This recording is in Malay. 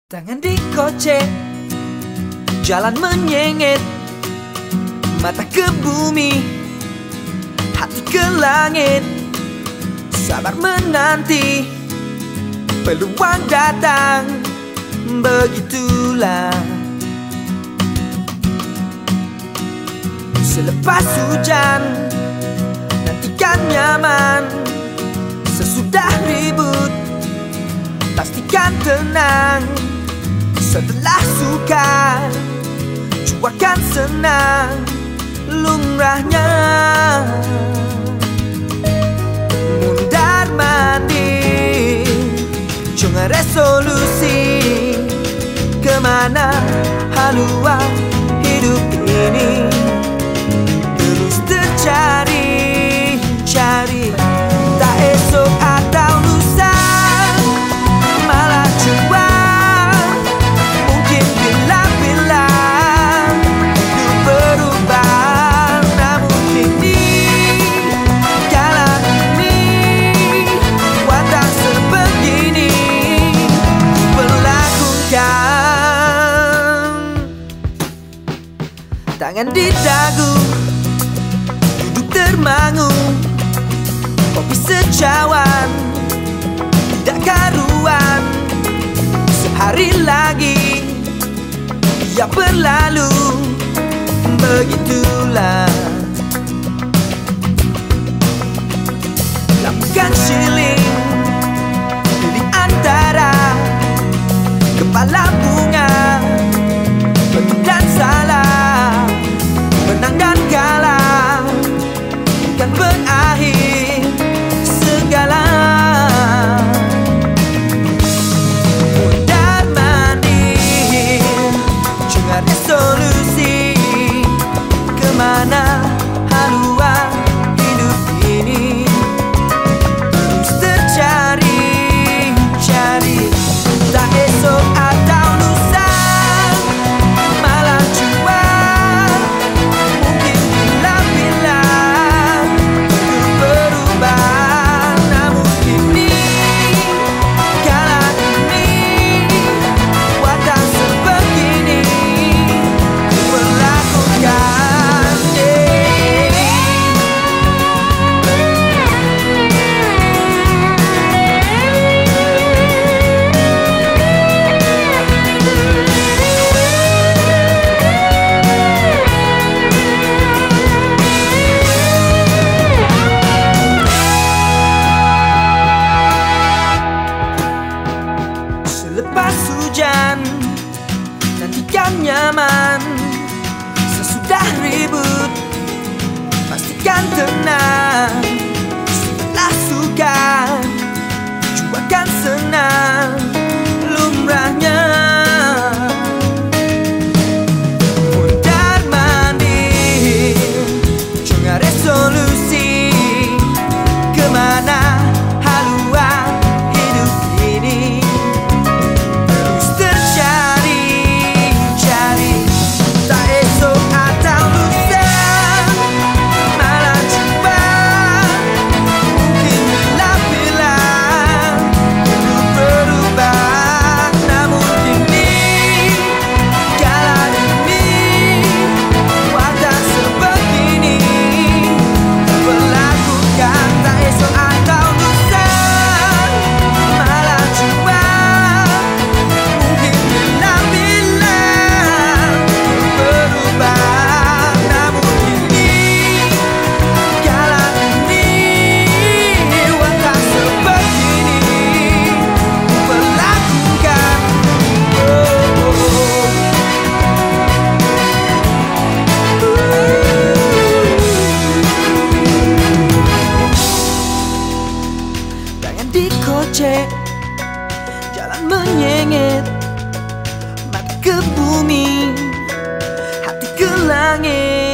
Tangan dikocek, jalan menyengit, mata ke bumi, hati ke langit. Sabar menanti, peluang datang, begitulah. Selepas hujan, nantikan nyaman. Sesudah ribut, pastikan tenang. Setelah suka, cuakan senang, lumrahnya. Mundar mandir, jangan resolusi. Kemana haluan hidup ini? Terus tercari, cari, tak esok atau lusa, malah cuba. Mungkin bila-bila hidup berubah, namun kini kala ini watak sebegini berlakukan. Tangan di dagu, duduk termangu, kopi secawan, tidak karuan. Sehari lagi ia berlalu, begitulah. Lakukan shilling, pilih antara kepala bunga, benar dan salah, menang dan kalah, bukan berakhir segala. Mundar mandir, jangan resolusi. Kemana haluan hidup ini? Terus tercari, cari, tak esok atau lusa, malah cuma. Mungkin bila-bila hidup berubah, namun kini kala ini watak sebegini berlakukan. Selepas hujan, nantikan nyaman. Sesudah ribut, pastikan tenang. Setelah suka, cuakan senang, lumrahnya. Mundar mandir, jangan resolusi. Kemana haluan hidup ini? Terus tercari, cari, tak esok atau lusa, malah cuba. Mungkin bila-bila hidup berubah, namun kini kala ini watak sebegini berlakukan. Tak esok atau lusa, malah cuba. Mungkin bila-bila hidup berubah, namun kini kala ini watak sebegini berlakukan. Tangan dikocek, jalan menyengit, mata ke bumi, hati ke langit.